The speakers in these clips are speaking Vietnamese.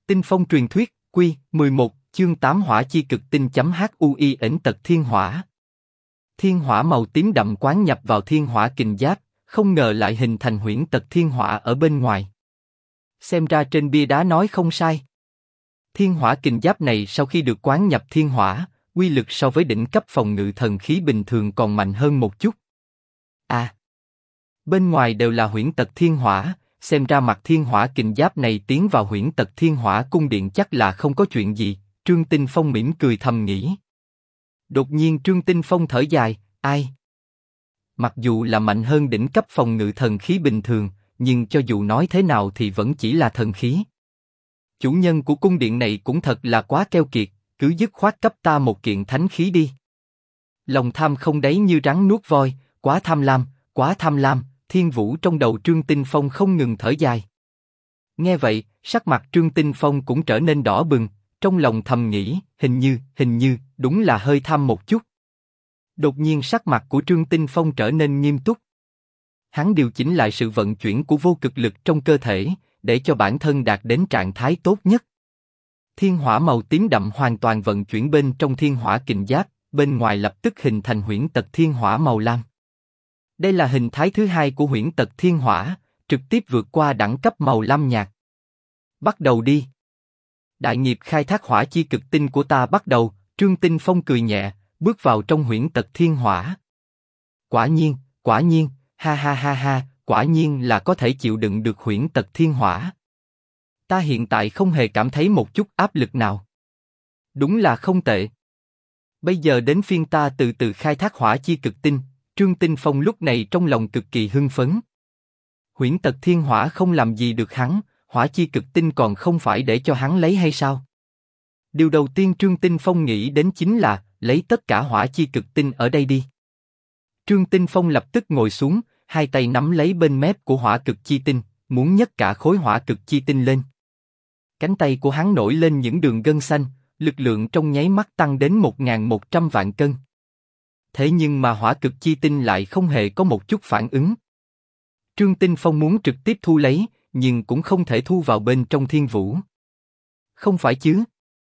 Tinh phong truyền thuyết, Quy 11, chương 8 hỏa chi cực tinh.hui ẩn tật thiên hỏa. Thiên hỏa màu tím đậm quán nhập vào thiên hỏa kình giáp, không ngờ lại hình thành huyễn tật thiên hỏa ở bên ngoài. Xem ra trên bia đá nói không sai. Thiên hỏa kình giáp này sau khi được quán nhập thiên hỏa, uy lực so với đỉnh cấp phòng ngự thần khí bình thường còn mạnh hơn một chút. Bên ngoài đều là huyễn tật thiên hỏa, xem ra mặt thiên hỏa kình giáp này tiến vào huyễn tật thiên hỏa cung điện chắc là không có chuyện gì. Trương Tinh Phong mỉm cười thầm nghĩ. Đột nhiên Trương Tinh Phong thở dài, ai? Mặc dù là mạnh hơn đỉnh cấp phòng ngự thần khí bình thường, nhưng cho dù nói thế nào thì vẫn chỉ là thần khí. Chủ nhân của cung điện này cũng thật là quá keo kiệt, cứ dứt khoát cấp ta một kiện thánh khí đi. Lòng tham không đáy như rắn nuốt voi, quá tham lam, quá tham lam. Thiên Vũ trong đầu Trương Tinh Phong không ngừng thở dài. Nghe vậy, sắc mặt Trương Tinh Phong cũng trở nên đỏ bừng, trong lòng thầm nghĩ, hình như, đúng là hơi tham một chút. Đột nhiên sắc mặt của Trương Tinh Phong trở nên nghiêm túc. Hắn điều chỉnh lại sự vận chuyển của vô cực lực trong cơ thể, để cho bản thân đạt đến trạng thái tốt nhất. Thiên hỏa màu tím đậm hoàn toàn vận chuyển bên trong thiên hỏa kình giáp, bên ngoài lập tức hình thành huyễn tật thiên hỏa màu lam. Đây là hình thái thứ hai của huyễn tật thiên hỏa, trực tiếp vượt qua đẳng cấp màu lam nhạt. Bắt đầu đi. Đại nghiệp khai thác hỏa chi cực tinh của ta bắt đầu. Trương Tinh Phong cười nhẹ, bước vào trong huyễn tật thiên hỏa. Quả nhiên, ha, quả nhiên là có thể chịu đựng được huyễn tật thiên hỏa. Ta hiện tại không hề cảm thấy một chút áp lực nào. Đúng là không tệ. Bây giờ đến phiên ta từ từ khai thác hỏa chi cực tinh. Trương Tinh Phong lúc này trong lòng cực kỳ hưng phấn. Huyễn tật thiên hỏa không làm gì được hắn, hỏa chi cực tinh còn không phải để cho hắn lấy hay sao? Điều đầu tiên Trương Tinh Phong nghĩ đến chính là lấy tất cả hỏa chi cực tinh ở đây đi. Trương Tinh Phong lập tức ngồi xuống, hai tay nắm lấy bên mép của hỏa cực chi tinh, muốn nhấc cả khối hỏa cực chi tinh lên. Cánh tay của hắn nổi lên những đường gân xanh, lực lượng trong nháy mắt tăng đến 1.100 vạn cân. Thế nhưng mà hỏa cực chi tinh lại không hề có một chút phản ứng. Trương Tinh Phong muốn trực tiếp thu lấy, nhưng cũng không thể thu vào bên trong thiên vũ. Không phải chứ?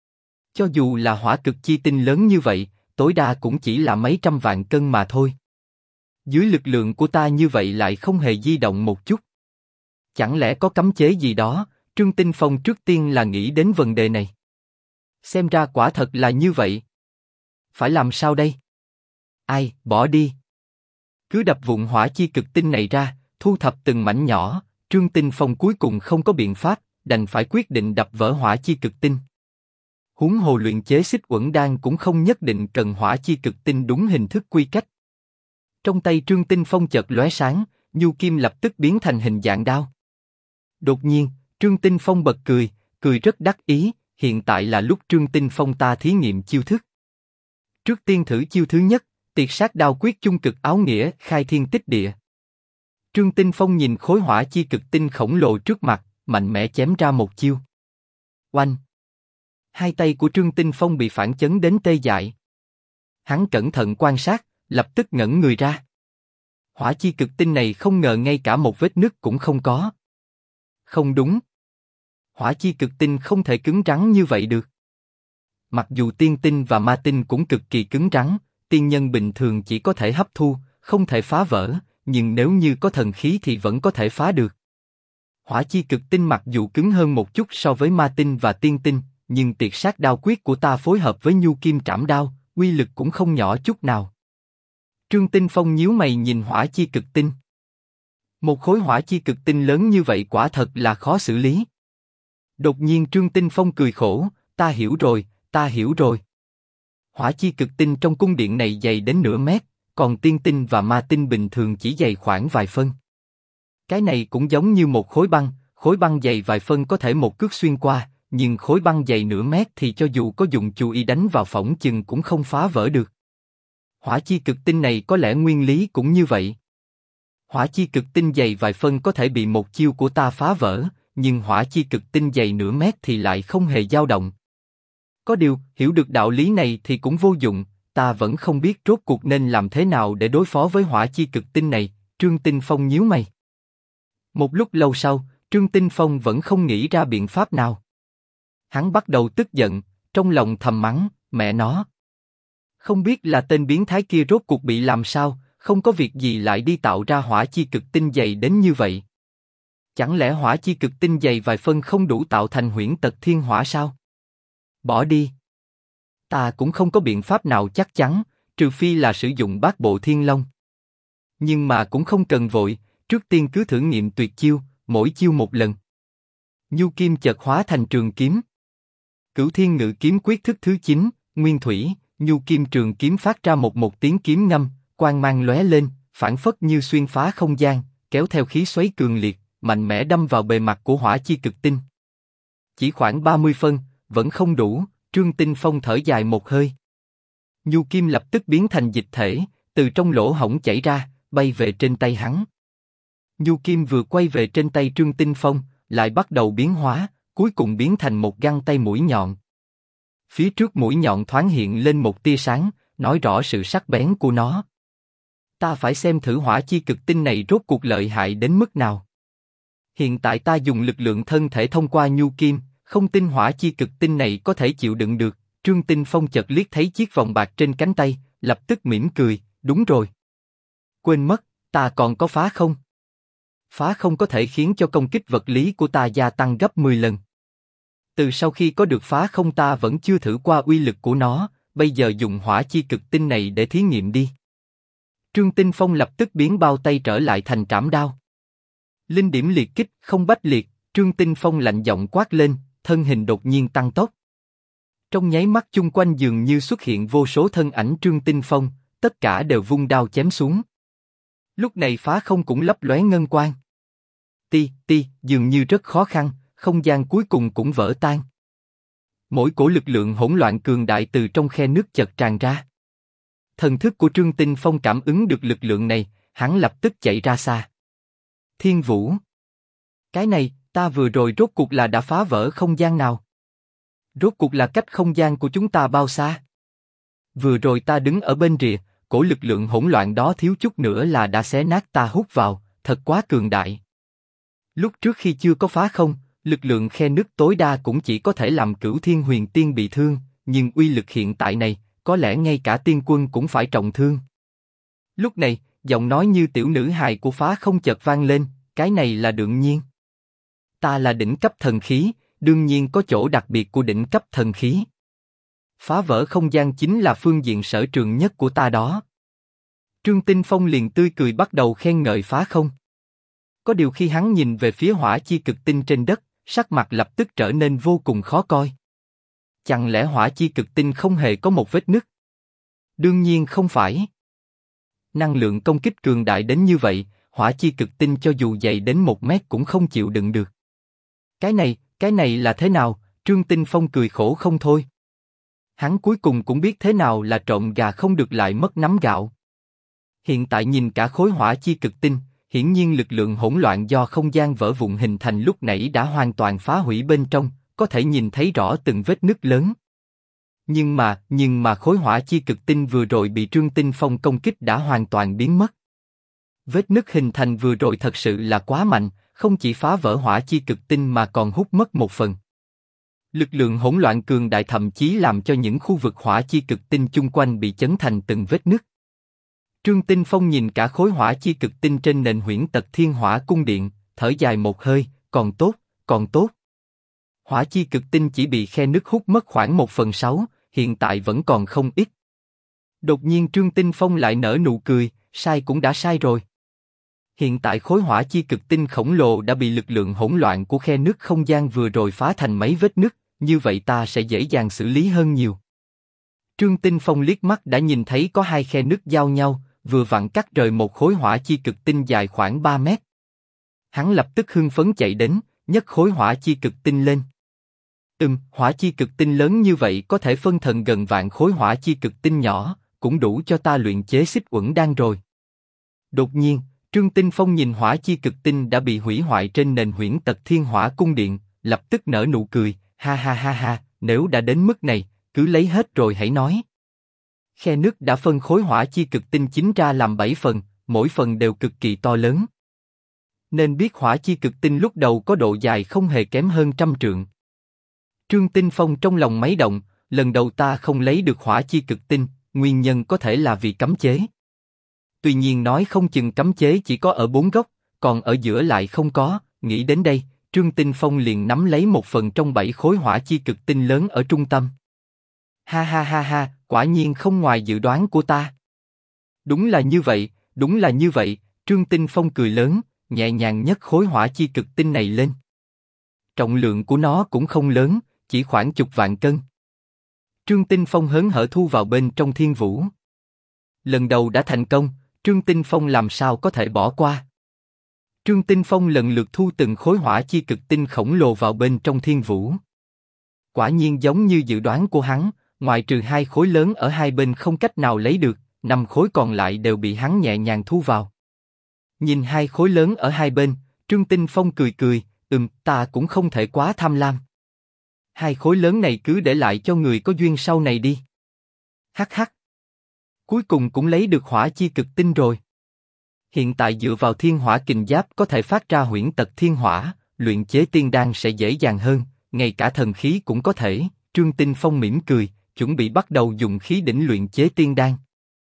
Cho dù là hỏa cực chi tinh lớn như vậy, tối đa cũng chỉ là mấy trăm vạn cân mà thôi. Dưới lực lượng của ta như vậy lại không hề di động một chút. Chẳng lẽ có cấm chế gì đó? Trương Tinh Phong trước tiên là nghĩ đến vấn đề này. Xem ra quả thật là như vậy. Phải làm sao đây? Ai, bỏ đi. Cứ đập vụn hỏa chi cực tinh này ra, thu thập từng mảnh nhỏ. Trương Tinh Phong cuối cùng không có biện pháp, đành phải quyết định đập vỡ hỏa chi cực tinh. Huống hồ luyện chế xích uẩn đan cũng không nhất định cần hỏa chi cực tinh đúng hình thức quy cách. Trong tay Trương Tinh Phong chợt lóe sáng, nhu kim lập tức biến thành hình dạng đao. Đột nhiên, Trương Tinh Phong bật cười, cười rất đắc ý. Hiện tại là lúc Trương Tinh Phong ta thí nghiệm chiêu thức. Trước tiên thử chiêu thứ nhất, tiệt sát đao quyết chung cực áo nghĩa, khai thiên tích địa. Trương Tinh Phong nhìn khối hỏa chi cực tinh khổng lồ trước mặt, mạnh mẽ chém ra một chiêu. Oanh! Hai tay của Trương Tinh Phong bị phản chấn đến tê dại. Hắn cẩn thận quan sát, lập tức ngẩn người ra. Hỏa chi cực tinh này không ngờ ngay cả một vết nứt cũng không có. Không đúng. Hỏa chi cực tinh không thể cứng rắn như vậy được. Mặc dù tiên tinh và ma tinh cũng cực kỳ cứng rắn, tiên nhân bình thường chỉ có thể hấp thu, không thể phá vỡ, nhưng nếu như có thần khí thì vẫn có thể phá được. Hỏa chi cực tinh mặc dù cứng hơn một chút so với ma tinh và tiên tinh, nhưng tiệt sát đao quyết của ta phối hợp với nhu kim trảm đao, uy lực cũng không nhỏ chút nào. Trương Tinh Phong nhíu mày nhìn hỏa chi cực tinh. Một khối hỏa chi cực tinh lớn như vậy quả thật là khó xử lý. Đột nhiên Trương Tinh Phong cười khổ, ta hiểu rồi. Hỏa chi cực tinh trong cung điện này dày đến nửa mét, còn tiên tinh và ma tinh bình thường chỉ dày khoảng vài phân. Cái này cũng giống như một khối băng dày vài phân có thể một cước xuyên qua, nhưng khối băng dày nửa mét thì cho dù có dùng chù y đánh vào phỏng chừng cũng không phá vỡ được. Hỏa chi cực tinh này có lẽ nguyên lý cũng như vậy. Hỏa chi cực tinh dày vài phân có thể bị một chiêu của ta phá vỡ, nhưng hỏa chi cực tinh dày nửa mét thì lại không hề dao động. Có điều, hiểu được đạo lý này thì cũng vô dụng, ta vẫn không biết rốt cuộc nên làm thế nào để đối phó với hỏa chi cực tinh này. Trương Tinh Phong nhíu mày. Một lúc lâu sau, Trương Tinh Phong vẫn không nghĩ ra biện pháp nào. Hắn bắt đầu tức giận, trong lòng thầm mắng, mẹ nó. Không biết là tên biến thái kia rốt cuộc bị làm sao, không có việc gì lại đi tạo ra hỏa chi cực tinh dày đến như vậy. Chẳng lẽ hỏa chi cực tinh dày vài phân không đủ tạo thành huyễn tật thiên hỏa sao? Bỏ đi. Ta cũng không có biện pháp nào chắc chắn, trừ phi là sử dụng bát bộ thiên long. Nhưng mà cũng không cần vội, trước tiên cứ thử nghiệm tuyệt chiêu, mỗi chiêu một lần. Nhu kim chợt hóa thành trường kiếm. Cửu Thiên Ngự Kiếm quyết thức thứ 9, Nguyên Thủy, Nhu kim trường kiếm phát ra một tiếng kiếm ngâm, quang mang lóe lên, phảng phất như xuyên phá không gian, kéo theo khí xoáy cường liệt, mạnh mẽ đâm vào bề mặt của hỏa chi cực tinh. Chỉ khoảng 30 phân, vẫn không đủ, Trương Tinh Phong thở dài một hơi. Nhu kim lập tức biến thành dịch thể, từ trong lỗ hổng chảy ra, bay về trên tay hắn. Nhu kim vừa quay về trên tay Trương Tinh Phong, lại bắt đầu biến hóa, cuối cùng biến thành một găng tay mũi nhọn. Phía trước mũi nhọn thoáng hiện lên một tia sáng, nói rõ sự sắc bén của nó. Ta phải xem thử hỏa chi cực tinh này rốt cuộc lợi hại đến mức nào. Hiện tại ta dùng lực lượng thân thể thông qua nhu kim, không tin hỏa chi cực tinh này có thể chịu đựng được. Trương Tinh Phong chợt liếc thấy chiếc vòng bạc trên cánh tay, lập tức mỉm cười, đúng rồi. Quên mất, ta còn có phá không? Phá không có thể khiến cho công kích vật lý của ta gia tăng gấp 10 lần. Từ sau khi có được phá không ta vẫn chưa thử qua uy lực của nó, bây giờ dùng hỏa chi cực tinh này để thí nghiệm đi. Trương Tinh Phong lập tức biến bao tay trở lại thành trảm đao. Linh điểm liệt kích, không bách liệt, Trương Tinh Phong lạnh giọng quát lên, thân hình đột nhiên tăng tốc. Trong nháy mắt chung quanh dường như xuất hiện vô số thân ảnh Trương Tinh Phong, tất cả đều vung đao chém xuống. Lúc này phá không cũng lấp lóe ngân quang. Dường như rất khó khăn, không gian cuối cùng cũng vỡ tan. Mỗi cổ lực lượng hỗn loạn cường đại từ trong khe nước chợt tràn ra. Thần thức của Trương Tinh Phong cảm ứng được lực lượng này, hắn lập tức chạy ra xa. Thiên Vũ. Cái này, ta vừa rồi rốt cuộc là đã phá vỡ không gian nào? Rốt cuộc là cách không gian của chúng ta bao xa? Vừa rồi ta đứng ở bên rìa, cổ lực lượng hỗn loạn đó thiếu chút nữa là đã xé nát ta hút vào, thật quá cường đại. Lúc trước khi chưa có phá không, lực lượng khe nước tối đa cũng chỉ có thể làm Cửu Thiên Huyền Tiên bị thương, nhưng uy lực hiện tại này, có lẽ ngay cả tiên quân cũng phải trọng thương. Lúc này, giọng nói như tiểu nữ hài của phá không chợt vang lên, cái này là đương nhiên. Ta là đỉnh cấp thần khí, đương nhiên có chỗ đặc biệt của đỉnh cấp thần khí. Phá vỡ không gian chính là phương diện sở trường nhất của ta đó. Trương Tinh Phong liền tươi cười bắt đầu khen ngợi phá không. Có điều khi hắn nhìn về phía hỏa chi cực tinh trên đất, sắc mặt lập tức trở nên vô cùng khó coi. Chẳng lẽ hỏa chi cực tinh không hề có một vết nứt? Đương nhiên không phải. Năng lượng công kích cường đại đến như vậy, hỏa chi cực tinh cho dù dày đến 1 mét cũng không chịu đựng được. Cái này là thế nào? Trương Tinh Phong cười khổ không thôi. Hắn cuối cùng cũng biết thế nào là trộm gà không được lại mất nắm gạo. Hiện tại nhìn cả khối hỏa chi cực tinh, hiển nhiên lực lượng hỗn loạn do không gian vỡ vụn hình thành lúc nãy đã hoàn toàn phá hủy bên trong, có thể nhìn thấy rõ từng vết nứt lớn. Nhưng mà khối hỏa chi cực tinh vừa rồi bị Trương Tinh Phong công kích đã hoàn toàn biến mất. Vết nứt hình thành vừa rồi thật sự là quá mạnh, không chỉ phá vỡ hỏa chi cực tinh mà còn hút mất một phần. Lực lượng hỗn loạn cường đại thậm chí làm cho những khu vực hỏa chi cực tinh chung quanh bị chấn thành từng vết nứt. Trương Tinh Phong nhìn cả khối hỏa chi cực tinh trên nền huyễn tật thiên hỏa cung điện, thở dài một hơi, còn tốt. Hỏa chi cực tinh chỉ bị khe nứt hút mất khoảng 1/6, hiện tại vẫn còn không ít. Đột nhiên Trương Tinh Phong lại nở nụ cười, sai cũng đã sai rồi. Hiện tại khối hỏa chi cực tinh khổng lồ đã bị lực lượng hỗn loạn của khe nứt không gian vừa rồi phá thành mấy vết nứt, như vậy ta sẽ dễ dàng xử lý hơn nhiều. Trương Tinh Phong liếc mắt đã nhìn thấy có 2 khe nứt giao nhau, vừa vặn cắt rời một khối hỏa chi cực tinh dài khoảng 3 mét. Hắn lập tức hưng phấn chạy đến, nhấc khối hỏa chi cực tinh lên. Hỏa chi cực tinh lớn như vậy có thể phân thần gần vạn khối hỏa chi cực tinh nhỏ, cũng đủ cho ta luyện chế xích uẩn đan rồi. Đột nhiên, Trương Tinh Phong nhìn hỏa chi cực tinh đã bị hủy hoại trên nền huyễn tật thiên hỏa cung điện, lập tức nở nụ cười, ha, nếu đã đến mức này, cứ lấy hết rồi hãy nói. Khe nứt đã phân khối hỏa chi cực tinh chính ra làm 7 phần, mỗi phần đều cực kỳ to lớn. Nên biết hỏa chi cực tinh lúc đầu có độ dài không hề kém hơn 100 trượng. Trương Tinh Phong trong lòng máy động, lần đầu ta không lấy được hỏa chi cực tinh, nguyên nhân có thể là vì cấm chế. Tuy nhiên nói không chừng cấm chế chỉ có ở 4 góc, còn ở giữa lại không có, nghĩ đến đây, Trương Tinh Phong liền nắm lấy một phần trong 7 khối hỏa chi cực tinh lớn ở trung tâm. Ha ha ha ha, quả nhiên không ngoài dự đoán của ta. Đúng là như vậy, đúng là như vậy, Trương Tinh Phong cười lớn, nhẹ nhàng nhấc khối hỏa chi cực tinh này lên. Trọng lượng của nó cũng không lớn, chỉ khoảng chục vạn cân. Trương Tinh Phong hớn hở thu vào bên trong thiên vũ. Lần đầu đã thành công, Trương Tinh Phong làm sao có thể bỏ qua. Trương Tinh Phong lần lượt thu từng khối hỏa chi cực tinh khổng lồ vào bên trong thiên vũ. Quả nhiên giống như dự đoán của hắn, ngoại trừ 2 khối lớn ở hai bên không cách nào lấy được, 5 khối còn lại đều bị hắn nhẹ nhàng thu vào. Nhìn 2 khối lớn ở hai bên, Trương Tinh Phong cười cười, ta cũng không thể quá tham lam. 2 khối lớn này cứ để lại cho người có duyên sau này đi. Hắc hắc. Cuối cùng cũng lấy được hỏa chi cực tinh rồi. Hiện tại dựa vào thiên hỏa kình giáp có thể phát ra huyễn tật thiên hỏa, luyện chế tiên đan sẽ dễ dàng hơn, ngay cả thần khí cũng có thể. Trương Tinh Phong mỉm cười, chuẩn bị bắt đầu dùng khí đỉnh luyện chế tiên đan.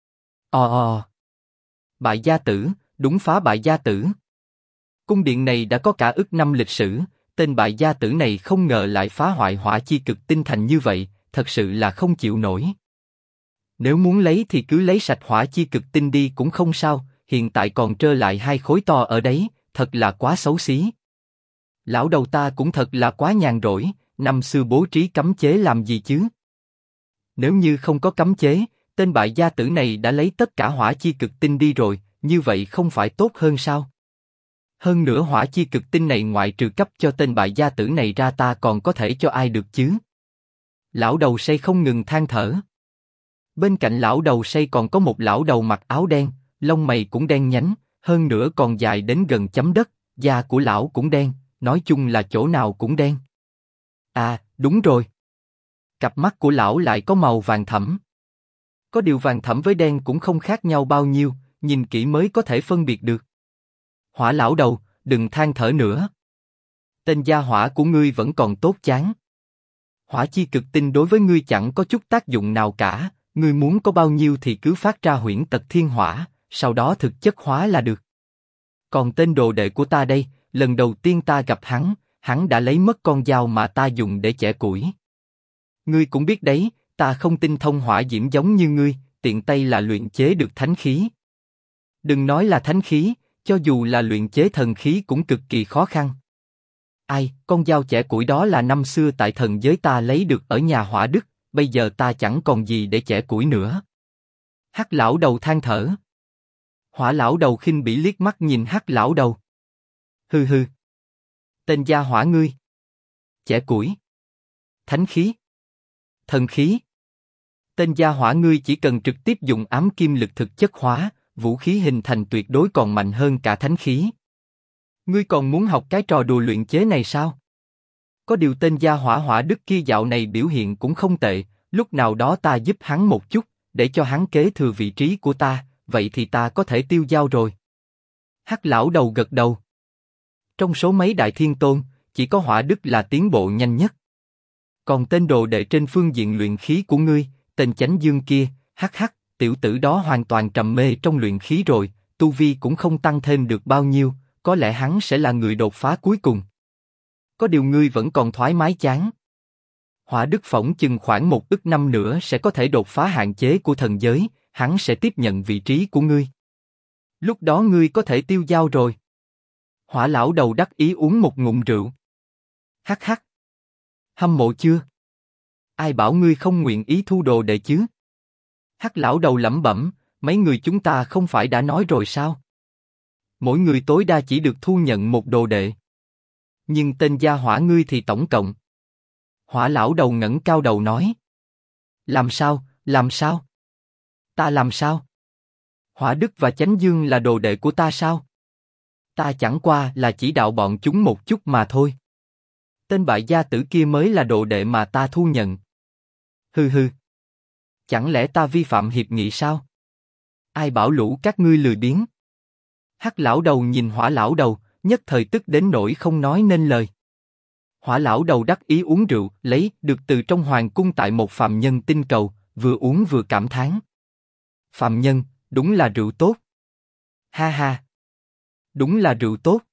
Bại gia tử, đúng phá bại gia tử. Cung điện này đã có cả ức năm lịch sử, tên bại gia tử này không ngờ lại phá hoại hỏa chi cực tinh thành như vậy, thật sự là không chịu nổi. Nếu muốn lấy thì cứ lấy sạch hỏa chi cực tinh đi cũng không sao, hiện tại còn trơ lại 2 khối to ở đấy, thật là quá xấu xí. Lão đầu ta cũng thật là quá nhàn rỗi, năm xưa bố trí cấm chế làm gì chứ? Nếu như không có cấm chế, tên bại gia tử này đã lấy tất cả hỏa chi cực tinh đi rồi, như vậy không phải tốt hơn sao? Hơn nữa hỏa chi cực tinh này ngoại trừ cấp cho tên bại gia tử này ra ta còn có thể cho ai được chứ? Lão đầu say không ngừng than thở. Bên cạnh lão đầu say còn có một lão đầu mặc áo đen, lông mày cũng đen nhánh, hơn nữa còn dài đến gần chấm đất, da của lão cũng đen, nói chung là chỗ nào cũng đen. À, đúng rồi. Cặp mắt của lão lại có màu vàng thẫm. Có điều vàng thẫm với đen cũng không khác nhau bao nhiêu, nhìn kỹ mới có thể phân biệt được. Hỏa lão đầu, đừng than thở nữa. Tên gia hỏa của ngươi vẫn còn tốt chán. Hỏa chi cực tinh đối với ngươi chẳng có chút tác dụng nào cả, ngươi muốn có bao nhiêu thì cứ phát ra huyễn tật thiên hỏa, sau đó thực chất hóa là được. Còn tên đồ đệ của ta đây, lần đầu tiên ta gặp hắn đã lấy mất con dao mà ta dùng để chẻ củi. Ngươi cũng biết đấy, ta không tinh thông hỏa diễm giống như ngươi, tiện tay là luyện chế được thánh khí. Đừng nói là thánh khí, cho dù là luyện chế thần khí cũng cực kỳ khó khăn. Ai, con dao chẻ củi đó là năm xưa tại thần giới ta lấy được ở nhà Hỏa Đức, bây giờ ta chẳng còn gì để chẻ củi nữa. Hắc lão đầu than thở. Hỏa lão đầu khinh bỉ liếc mắt nhìn Hắc lão đầu. Hừ hừ. Tên gia hỏa ngươi. Chẻ củi. Thánh khí. Thần khí. Tên gia hỏa ngươi chỉ cần trực tiếp dùng ám kim lực thực chất hóa, vũ khí hình thành tuyệt đối còn mạnh hơn cả thánh khí. Ngươi còn muốn học cái trò đùa luyện chế này sao? Có điều tên gia hỏa Hỏa Đức kia dạo này biểu hiện cũng không tệ, lúc nào đó ta giúp hắn một chút, để cho hắn kế thừa vị trí của ta, vậy thì ta có thể tiêu dao rồi. Hắc lão đầu gật đầu. Trong số mấy đại thiên tôn, chỉ có Hỏa Đức là tiến bộ nhanh nhất. Còn tên đồ đệ trên phương diện luyện khí của ngươi, tên Chánh Dương kia, hắc, tiểu tử đó hoàn toàn trầm mê trong luyện khí rồi, tu vi cũng không tăng thêm được bao nhiêu, có lẽ hắn sẽ là người đột phá cuối cùng. Có điều ngươi vẫn còn thoải mái chán. Hỏa Đức phỏng chừng khoảng 1 ức năm nữa sẽ có thể đột phá hạn chế của thần giới, hắn sẽ tiếp nhận vị trí của ngươi. Lúc đó ngươi có thể tiêu dao rồi. Hỏa lão đầu đắc ý uống một ngụm rượu. Hắc. Hâm mộ chưa? Ai bảo ngươi không nguyện ý thu đồ đệ chứ? Hắc lão đầu lẩm bẩm, mấy người chúng ta không phải đã nói rồi sao? Mỗi người tối đa chỉ được thu nhận một đồ đệ. Nhưng tên gia hỏa ngươi thì tổng cộng. Hỏa lão đầu ngẩng cao đầu nói. Làm sao? Ta làm sao? Hỏa Đức và Chánh Dương là đồ đệ của ta sao? Ta chẳng qua là chỉ đạo bọn chúng một chút mà thôi. Tên bại gia tử kia mới là đồ đệ mà ta thu nhận. Hừ. Chẳng lẽ ta vi phạm hiệp nghị sao? Ai bảo lũ các ngươi lười biếng? Hắc lão đầu nhìn Hỏa lão đầu, nhất thời tức đến nỗi không nói nên lời. Hỏa lão đầu đắc ý uống rượu, lấy được từ trong hoàng cung tại một phàm nhân tinh cầu, vừa uống vừa cảm thán. Phàm nhân, đúng là rượu tốt. Ha ha. Đúng là rượu tốt.